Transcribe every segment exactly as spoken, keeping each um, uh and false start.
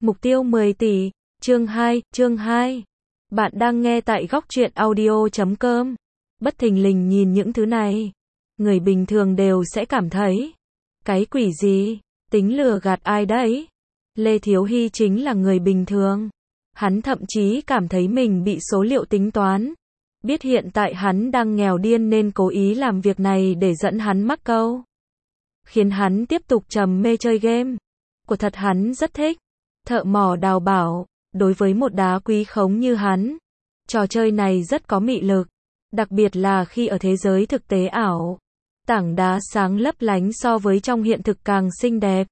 Mục tiêu mười tỷ. Chương hai, chương hai. Bạn đang nghe tại góc truyện audio chấm com. Bất thình lình nhìn những thứ này, người bình thường đều sẽ cảm thấy, cái quỷ gì, tính lừa gạt ai đấy? Lê Thiếu Hy chính là người bình thường. Hắn thậm chí cảm thấy mình bị số liệu tính toán. Biết hiện tại hắn đang nghèo điên nên cố ý làm việc này để dẫn hắn mắc câu. Khiến hắn tiếp tục trầm mê chơi game. Của thật hắn rất thích. Thợ mỏ đào bảo, đối với một đá quý khống như hắn, trò chơi này rất có mị lực. Đặc biệt là khi ở thế giới thực tế ảo. Tảng đá sáng lấp lánh so với trong hiện thực càng xinh đẹp.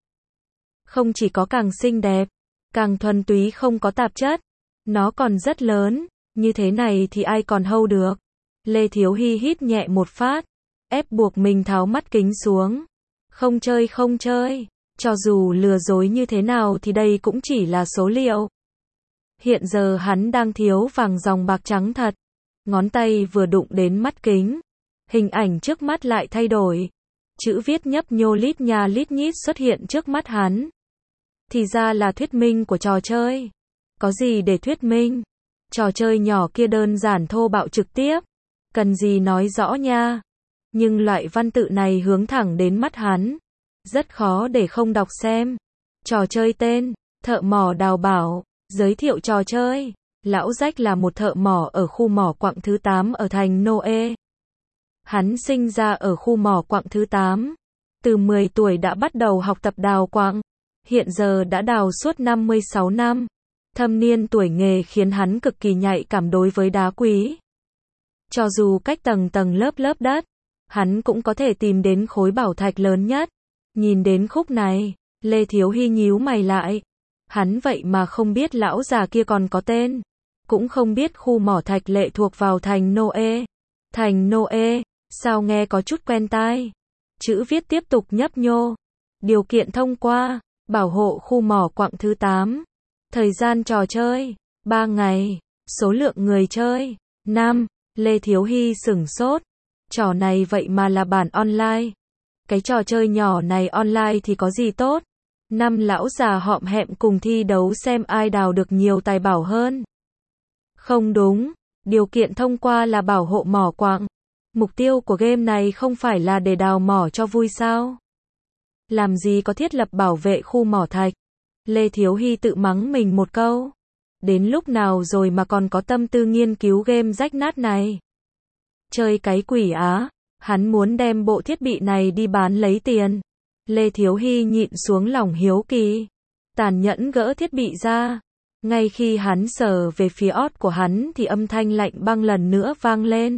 Không chỉ có càng xinh đẹp, càng thuần túy không có tạp chất. Nó còn rất lớn, như thế này thì ai còn hold được. Lê Thiếu Hy hít nhẹ một phát, ép buộc mình tháo mắt kính xuống. Không chơi không chơi, cho dù lừa dối như thế nào thì đây cũng chỉ là số liệu. Hiện giờ hắn đang thiếu vàng dòng bạc trắng thật. Ngón tay vừa đụng đến mắt kính, hình ảnh trước mắt lại thay đổi. Chữ viết nhấp nhô lít nha lít nhít xuất hiện trước mắt hắn. Thì ra là thuyết minh của trò chơi. Có gì để thuyết minh? Trò chơi nhỏ kia đơn giản thô bạo trực tiếp. Cần gì nói rõ nha. Nhưng loại văn tự này hướng thẳng đến mắt hắn. Rất khó để không đọc xem. Trò chơi tên, thợ mỏ đào bảo. Giới thiệu trò chơi. Lão Rách là một thợ mỏ ở khu mỏ quặng thứ tám ở thành Noe. Hắn sinh ra ở khu mỏ quặng thứ tám. Từ mười tuổi đã bắt đầu học tập đào quặng. Hiện giờ đã đào suốt năm mươi sáu năm. Thâm niên tuổi nghề khiến hắn cực kỳ nhạy cảm đối với đá quý. Cho dù cách tầng tầng lớp lớp đất, hắn cũng có thể tìm đến khối bảo thạch lớn nhất. Nhìn đến khúc này, Lê Thiếu Hy nhíu mày lại. Hắn vậy mà không biết lão già kia còn có tên. Cũng không biết khu mỏ thạch lệ thuộc vào thành Noe. Thành Noe, sao nghe có chút quen tai. Chữ viết tiếp tục nhấp nhô. Điều kiện thông qua, bảo hộ khu mỏ quặng thứ tám. Thời gian trò chơi, ba ngày. Số lượng người chơi, năm. Lê Thiếu Hy sửng sốt. Trò này vậy mà là bản online. Cái trò chơi nhỏ này online thì có gì tốt. Năm lão già họm hẹm cùng thi đấu xem ai đào được nhiều tài bảo hơn. Không đúng, điều kiện thông qua là bảo hộ mỏ quặng. Mục tiêu của game này không phải là để đào mỏ cho vui sao? Làm gì có thiết lập bảo vệ khu mỏ thạch? Lê Thiếu Hy tự mắng mình một câu. Đến lúc nào rồi mà còn có tâm tư nghiên cứu game rách nát này? Chơi cái quỷ á, hắn muốn đem bộ thiết bị này đi bán lấy tiền. Lê Thiếu Hy nhịn xuống lòng hiếu kỳ. Tàn nhẫn gỡ thiết bị ra. Ngay khi hắn sờ về phía ót của hắn thì âm thanh lạnh băng lần nữa vang lên.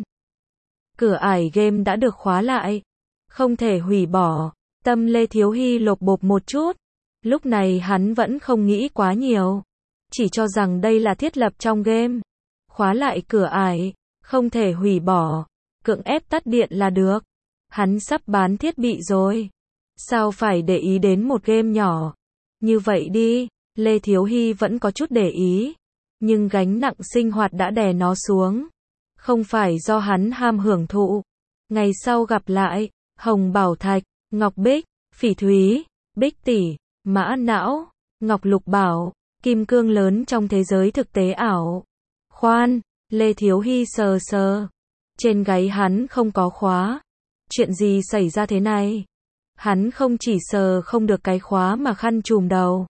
Cửa ải game đã được khóa lại. Không thể hủy bỏ. Tâm Lê Thiếu Hy lột bột một chút. Lúc này hắn vẫn không nghĩ quá nhiều. Chỉ cho rằng đây là thiết lập trong game. Khóa lại cửa ải. Không thể hủy bỏ. Cưỡng ép tắt điện là được. Hắn sắp bán thiết bị rồi. Sao phải để ý đến một game nhỏ? Như vậy đi. Lê Thiếu Hy vẫn có chút để ý. Nhưng gánh nặng sinh hoạt đã đè nó xuống. Không phải do hắn ham hưởng thụ. Ngày sau gặp lại. Hồng Bảo Thạch, Ngọc Bích, Phỉ Thúy, Bích Tỷ, Mã Não, Ngọc Lục Bảo, kim cương lớn trong thế giới thực tế ảo. Khoan, Lê Thiếu Hy sờ sờ. Trên gáy hắn không có khóa. Chuyện gì xảy ra thế này? Hắn không chỉ sờ không được cái khóa mà khăn trùm đầu.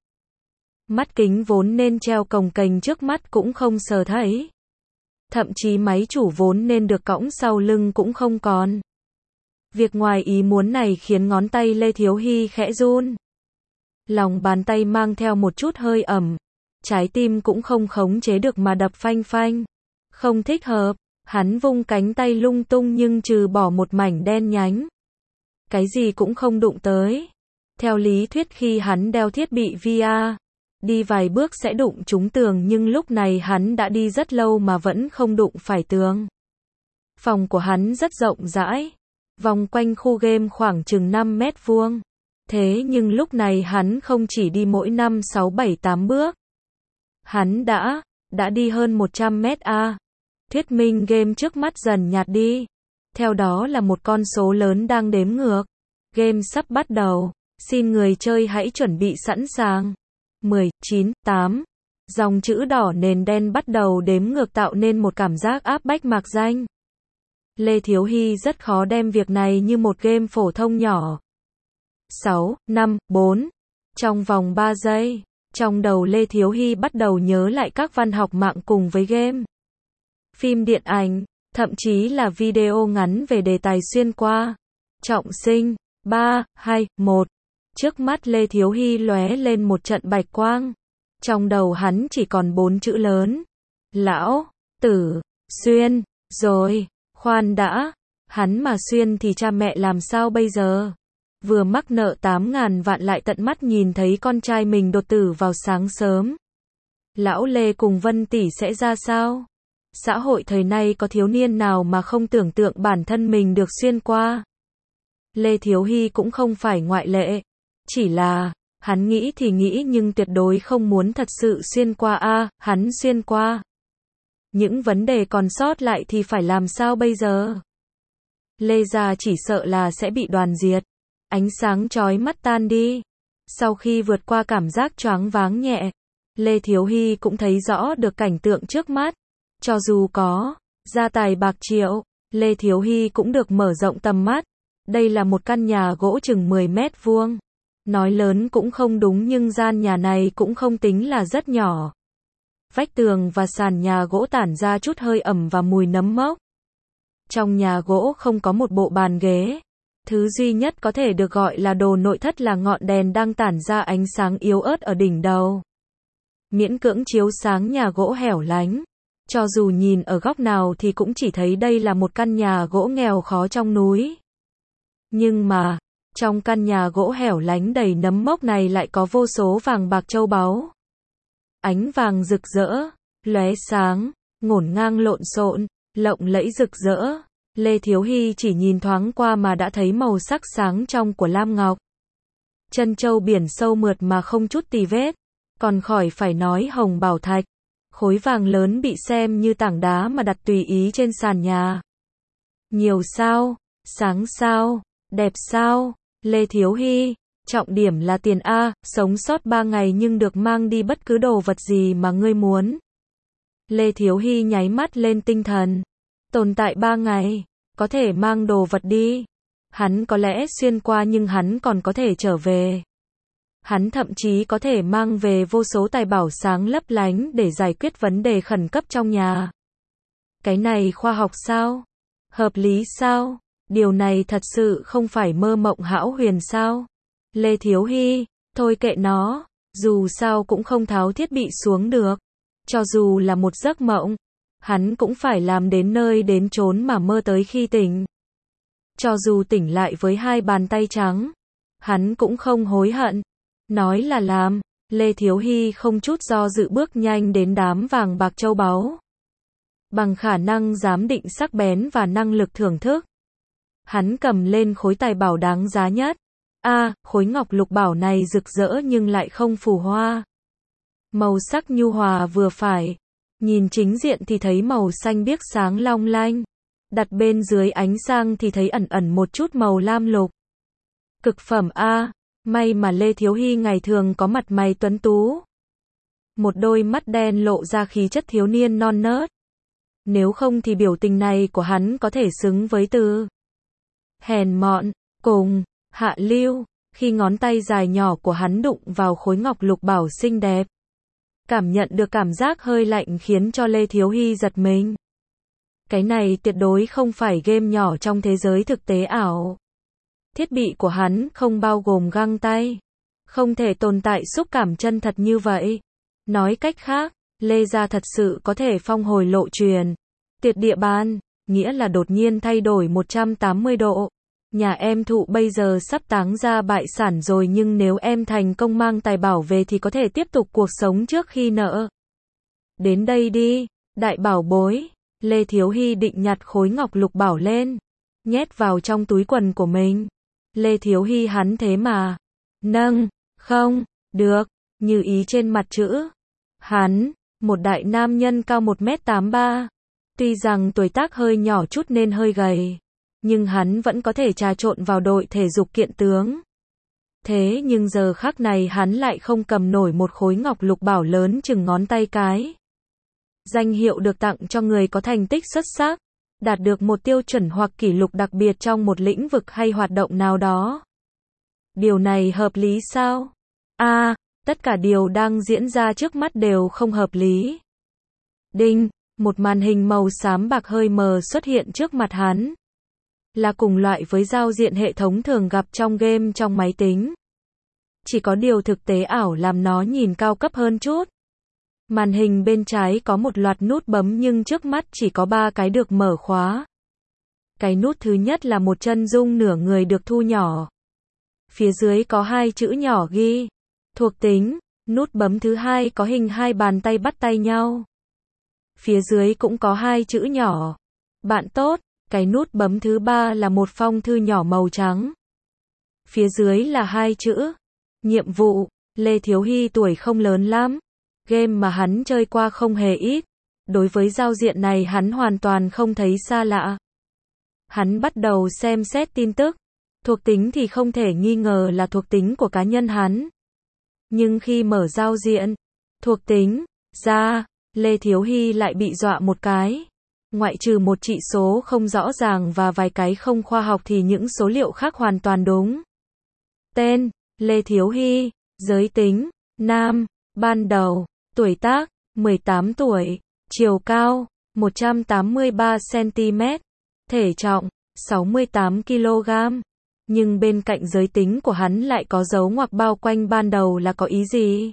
Mắt kính vốn nên treo cồng kềnh trước mắt cũng không sờ thấy. Thậm chí máy chủ vốn nên được cõng sau lưng cũng không còn. Việc ngoài ý muốn này khiến ngón tay Lê Thiếu Hy khẽ run. Lòng bàn tay mang theo một chút hơi ẩm. Trái tim cũng không khống chế được mà đập phanh phanh. Không thích hợp, hắn vung cánh tay lung tung nhưng trừ bỏ một mảnh đen nhánh. Cái gì cũng không đụng tới. Theo lý thuyết khi hắn đeo thiết bị vê rờ, đi vài bước sẽ đụng trúng tường nhưng lúc này hắn đã đi rất lâu mà vẫn không đụng phải tường. Phòng của hắn rất rộng rãi. Vòng quanh khu game khoảng chừng năm mét vuông. Thế nhưng lúc này hắn không chỉ đi mỗi năm sáu bảy tám bước. Hắn đã, đã đi hơn một trăm mét a. Thuyết minh game trước mắt dần nhạt đi. Theo đó là một con số lớn đang đếm ngược. Game sắp bắt đầu. Xin người chơi hãy chuẩn bị sẵn sàng. mười, chín, tám. Dòng chữ đỏ nền đen bắt đầu đếm ngược tạo nên một cảm giác áp bách mạc danh. Lê Thiếu Hy rất khó đem việc này như một game phổ thông nhỏ. sáu, năm, bốn. Trong vòng ba giây, trong đầu Lê Thiếu Hy bắt đầu nhớ lại các văn học mạng cùng với game, phim điện ảnh, thậm chí là video ngắn về đề tài xuyên qua. Trọng sinh. ba, hai, một. Trước mắt Lê Thiếu Hy lóe lên một trận bạch quang. Trong đầu hắn chỉ còn bốn chữ lớn. Lão, Tử, Xuyên. Rồi, khoan đã. Hắn mà xuyên thì cha mẹ làm sao bây giờ? Vừa mắc nợ tám ngàn vạn lại tận mắt nhìn thấy con trai mình đột tử vào sáng sớm. Lão Lê cùng Vân tỷ sẽ ra sao? Xã hội thời nay có thiếu niên nào mà không tưởng tượng bản thân mình được xuyên qua? Lê Thiếu Hy cũng không phải ngoại lệ. Chỉ là, hắn nghĩ thì nghĩ nhưng tuyệt đối không muốn thật sự xuyên qua a, à, hắn xuyên qua. Những vấn đề còn sót lại thì phải làm sao bây giờ? Lê gia chỉ sợ là sẽ bị đoàn diệt. Ánh sáng chói mắt tan đi. Sau khi vượt qua cảm giác choáng váng nhẹ, Lê Thiếu Hy cũng thấy rõ được cảnh tượng trước mắt. Cho dù có gia tài bạc triệu, Lê Thiếu Hy cũng được mở rộng tầm mắt. Đây là một căn nhà gỗ chừng mười mét vuông. Nói lớn cũng không đúng nhưng gian nhà này cũng không tính là rất nhỏ. Vách tường và sàn nhà gỗ tản ra chút hơi ẩm và mùi nấm mốc. Trong nhà gỗ không có một bộ bàn ghế. Thứ duy nhất có thể được gọi là đồ nội thất là ngọn đèn đang tản ra ánh sáng yếu ớt ở đỉnh đầu. Miễn cưỡng chiếu sáng nhà gỗ hẻo lánh. Cho dù nhìn ở góc nào thì cũng chỉ thấy đây là một căn nhà gỗ nghèo khó trong núi. Nhưng mà, trong căn nhà gỗ hẻo lánh đầy nấm mốc này lại có vô số vàng bạc châu báu. Ánh vàng rực rỡ, lóe sáng, ngổn ngang lộn xộn, lộng lẫy rực rỡ. Lê Thiếu Hy chỉ nhìn thoáng qua mà đã thấy màu sắc sáng trong của lam ngọc. Chân châu biển sâu mượt mà không chút tì vết. Còn khỏi phải nói hồng bảo thạch. Khối vàng lớn bị xem như tảng đá mà đặt tùy ý trên sàn nhà. Nhiều sao, sáng sao, đẹp sao, Lê Thiếu Hy, trọng điểm là tiền a, sống sót ba ngày nhưng được mang đi bất cứ đồ vật gì mà ngươi muốn. Lê Thiếu Hy nháy mắt lên tinh thần. Tồn tại ba ngày, có thể mang đồ vật đi. Hắn có lẽ xuyên qua nhưng hắn còn có thể trở về. Hắn thậm chí có thể mang về vô số tài bảo sáng lấp lánh để giải quyết vấn đề khẩn cấp trong nhà. Cái này khoa học sao? Hợp lý sao? Điều này thật sự không phải mơ mộng hão huyền sao? Lê Thiếu Hy, thôi kệ nó, dù sao cũng không tháo thiết bị xuống được. Cho dù là một giấc mộng, hắn cũng phải làm đến nơi đến chốn mà mơ tới khi tỉnh. Cho dù tỉnh lại với hai bàn tay trắng, hắn cũng không hối hận. Nói là làm, Lê Thiếu Hy không chút do dự bước nhanh đến đám vàng bạc châu báu. Bằng khả năng giám định sắc bén và năng lực thưởng thức, hắn cầm lên khối tài bảo đáng giá nhất. A, à, khối ngọc lục bảo này rực rỡ nhưng lại không phù hoa. Màu sắc nhu hòa vừa phải. Nhìn chính diện thì thấy màu xanh biếc sáng long lanh. Đặt bên dưới ánh sang thì thấy ẩn ẩn một chút màu lam lục. Cực phẩm A. May mà Lê Thiếu Hy ngày thường có mặt mày tuấn tú. Một đôi mắt đen lộ ra khí chất thiếu niên non nớt. Nếu không thì biểu tình này của hắn có thể xứng với từ hèn mọn, cùng, hạ lưu. Khi ngón tay dài nhỏ của hắn đụng vào khối ngọc lục bảo xinh đẹp, cảm nhận được cảm giác hơi lạnh khiến cho Lê Thiếu Hy giật mình. Cái này tuyệt đối không phải game nhỏ trong thế giới thực tế ảo. Thiết bị của hắn không bao gồm găng tay. Không thể tồn tại xúc cảm chân thật như vậy. Nói cách khác, Lê gia thật sự có thể phong hồi lộ truyền. Tuyệt địa ban, nghĩa là đột nhiên thay đổi một trăm tám mươi độ. Nhà em Thụ bây giờ sắp táng ra bại sản rồi nhưng nếu em thành công mang tài bảo về thì có thể tiếp tục cuộc sống trước khi nợ. Đến đây đi, đại bảo bối. Lê Thiếu Hy định nhặt khối ngọc lục bảo lên, nhét vào trong túi quần của mình. Lê Thiếu Hy hắn thế mà. Nâng, không, được, như ý trên mặt chữ. Hắn, một đại nam nhân cao một mét tám mươi ba. Tuy rằng tuổi tác hơi nhỏ chút nên hơi gầy, nhưng hắn vẫn có thể trà trộn vào đội thể dục kiện tướng. Thế nhưng giờ khắc này hắn lại không cầm nổi một khối ngọc lục bảo lớn chừng ngón tay cái. Danh hiệu được tặng cho người có thành tích xuất sắc, đạt được một tiêu chuẩn hoặc kỷ lục đặc biệt trong một lĩnh vực hay hoạt động nào đó. Điều này hợp lý sao? A, à, tất cả điều đang diễn ra trước mắt đều không hợp lý. Đinh, một màn hình màu xám bạc hơi mờ xuất hiện trước mặt hắn. Là cùng loại với giao diện hệ thống thường gặp trong game trong máy tính. Chỉ có điều thực tế ảo làm nó nhìn cao cấp hơn chút. Màn hình bên trái có một loạt nút bấm nhưng trước mắt chỉ có ba cái được mở khóa. Cái nút thứ nhất là một chân dung nửa người được thu nhỏ. Phía dưới có hai chữ nhỏ ghi thuộc tính. Nút bấm thứ hai có hình hai bàn tay bắt tay nhau. Phía dưới cũng có hai chữ nhỏ bạn tốt. Cái nút bấm thứ ba là một phong thư nhỏ màu trắng. Phía dưới là hai chữ nhiệm vụ. Lê Thiếu Hy tuổi không lớn lắm. Game mà hắn chơi qua không hề ít. Đối với giao diện này hắn hoàn toàn không thấy xa lạ. Hắn bắt đầu xem xét tin tức. Thuộc tính thì không thể nghi ngờ là thuộc tính của cá nhân hắn. Nhưng khi mở giao diện thuộc tính ra, Lê Thiếu Hy lại bị dọa một cái. Ngoại trừ một trị số không rõ ràng và vài cái không khoa học thì những số liệu khác hoàn toàn đúng. Tên, Lê Thiếu Hy, giới tính, nam, ban đầu, tuổi tác, mười tám tuổi, chiều cao, một trăm tám mươi ba xăng-ti-mét, thể trọng, sáu mươi tám ki lô gam. Nhưng bên cạnh giới tính của hắn lại có dấu ngoặc bao quanh ban đầu là có ý gì?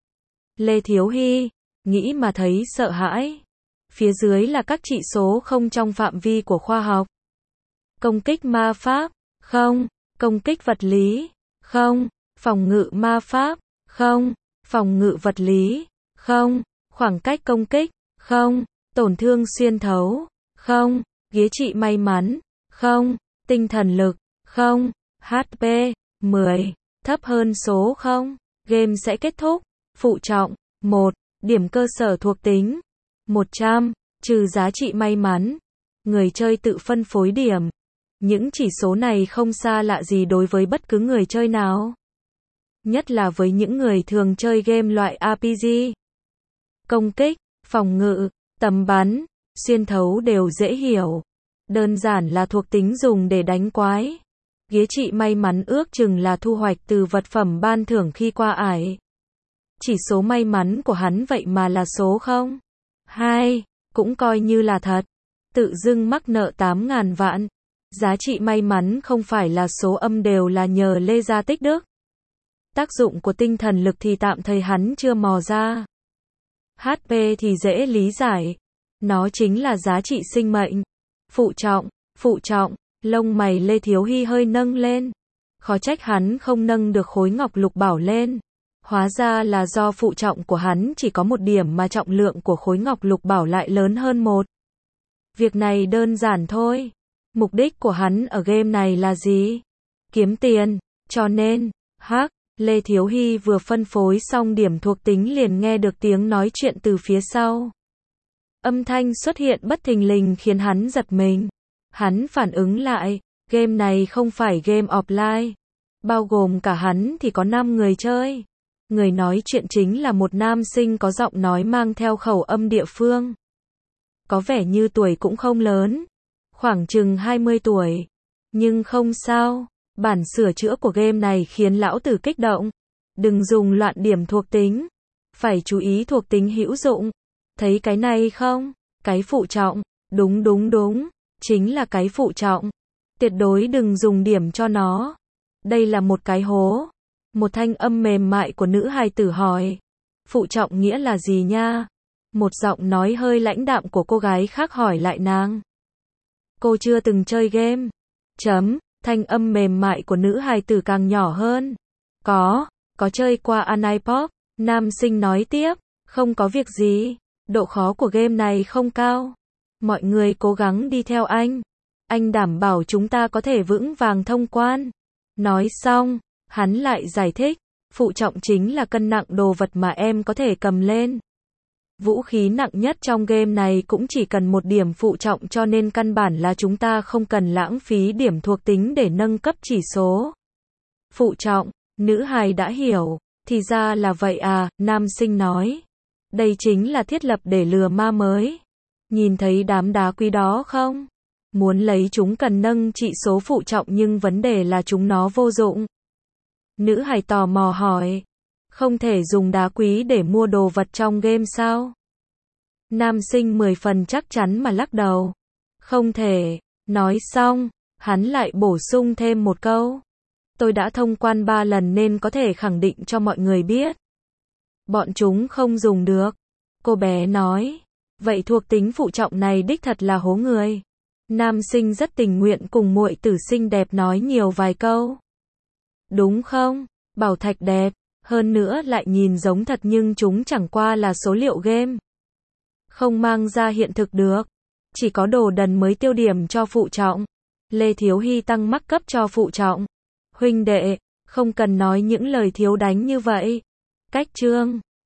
Lê Thiếu Hy, nghĩ mà thấy sợ hãi. Phía dưới là các trị số không trong phạm vi của khoa học. Công kích ma pháp, không. Công kích vật lý, không. Phòng ngự ma pháp, không. Phòng ngự vật lý, không. Khoảng cách công kích, không. Tổn thương xuyên thấu, không. Ghế trị may mắn, không. Tinh thần lực, không. hát pê, mười. Thấp hơn số không. Game sẽ kết thúc. Phụ trọng, một. Điểm cơ sở thuộc tính một trăm, trừ giá trị may mắn. Người chơi tự phân phối điểm. Những chỉ số này không xa lạ gì đối với bất cứ người chơi nào. Nhất là với những người thường chơi game loại rờ pê giê. Công kích, phòng ngự, tầm bắn, xuyên thấu đều dễ hiểu. Đơn giản là thuộc tính dùng để đánh quái. Ghế trị may mắn ước chừng là thu hoạch từ vật phẩm ban thưởng khi qua ải. Chỉ số may mắn của hắn vậy mà là số không. hai, cũng coi như là thật. Tự dưng mắc nợ tám ngàn vạn. Giá trị may mắn không phải là số âm đều là nhờ Lê Gia tích đức. Tác dụng của tinh thần lực thì tạm thời hắn chưa mò ra. hát pê thì dễ lý giải. Nó chính là giá trị sinh mệnh. Phụ trọng, phụ trọng, lông mày Lê Thiếu Hy hơi nâng lên. Khó trách hắn không nâng được khối ngọc lục bảo lên. Hóa ra là do phụ trọng của hắn chỉ có một điểm mà trọng lượng của khối ngọc lục bảo lại lớn hơn một. Việc này đơn giản thôi. Mục đích của hắn ở game này là gì? Kiếm tiền. Cho nên, hắc, Lê Thiếu Hy vừa phân phối xong điểm thuộc tính liền nghe được tiếng nói chuyện từ phía sau. Âm thanh xuất hiện bất thình lình khiến hắn giật mình. Hắn phản ứng lại, game này không phải game offline. Bao gồm cả hắn thì có năm người chơi. Người nói chuyện chính là một nam sinh có giọng nói mang theo khẩu âm địa phương. Có vẻ như tuổi cũng không lớn. Khoảng chừng hai mươi tuổi. Nhưng không sao. Bản sửa chữa của game này khiến lão tử kích động. Đừng dùng loạn điểm thuộc tính. Phải chú ý thuộc tính hữu dụng. Thấy cái này không? Cái phụ trọng. Đúng đúng đúng. Chính là cái phụ trọng. Tuyệt đối đừng dùng điểm cho nó. Đây là một cái hố. Một thanh âm mềm mại của nữ hài tử hỏi. Phụ trọng nghĩa là gì nha? Một giọng nói hơi lãnh đạm của cô gái khác hỏi lại nàng. Cô chưa từng chơi game. Chấm, thanh âm mềm mại của nữ hài tử càng nhỏ hơn. Có, có chơi qua Anipop. Nam sinh nói tiếp, không có việc gì. Độ khó của game này không cao. Mọi người cố gắng đi theo anh. Anh đảm bảo chúng ta có thể vững vàng thông quan. Nói xong, hắn lại giải thích, phụ trọng chính là cân nặng đồ vật mà em có thể cầm lên. Vũ khí nặng nhất trong game này cũng chỉ cần một điểm phụ trọng cho nên căn bản là chúng ta không cần lãng phí điểm thuộc tính để nâng cấp chỉ số. Phụ trọng, Nữ hài đã hiểu, thì ra là vậy à, nam sinh nói. Đây chính là thiết lập để lừa ma mới. Nhìn thấy đám đá quý đó không? Muốn lấy chúng cần nâng trị số phụ trọng nhưng vấn đề là chúng nó vô dụng. Nữ hài tò mò hỏi. Không thể dùng đá quý để mua đồ vật trong game sao? Nam sinh mười phần chắc chắn mà lắc đầu. Không thể. Nói xong, hắn lại bổ sung thêm một câu. Tôi đã thông quan ba lần nên có thể khẳng định cho mọi người biết. Bọn chúng không dùng được. Cô bé nói. Vậy thuộc tính phụ trọng này đích thật là hố người. Nam sinh rất tình nguyện cùng muội tử xinh đẹp nói nhiều vài câu. Đúng không? Bảo thạch đẹp. Hơn nữa lại nhìn giống thật nhưng chúng chẳng qua là số liệu game. Không mang ra hiện thực được. Chỉ có đồ đần mới tiêu điểm cho phụ trọng. Lê Thiếu Hy tăng mắc cấp cho phụ trọng. Huynh đệ, không cần nói những lời thiếu đánh như vậy. Cách chương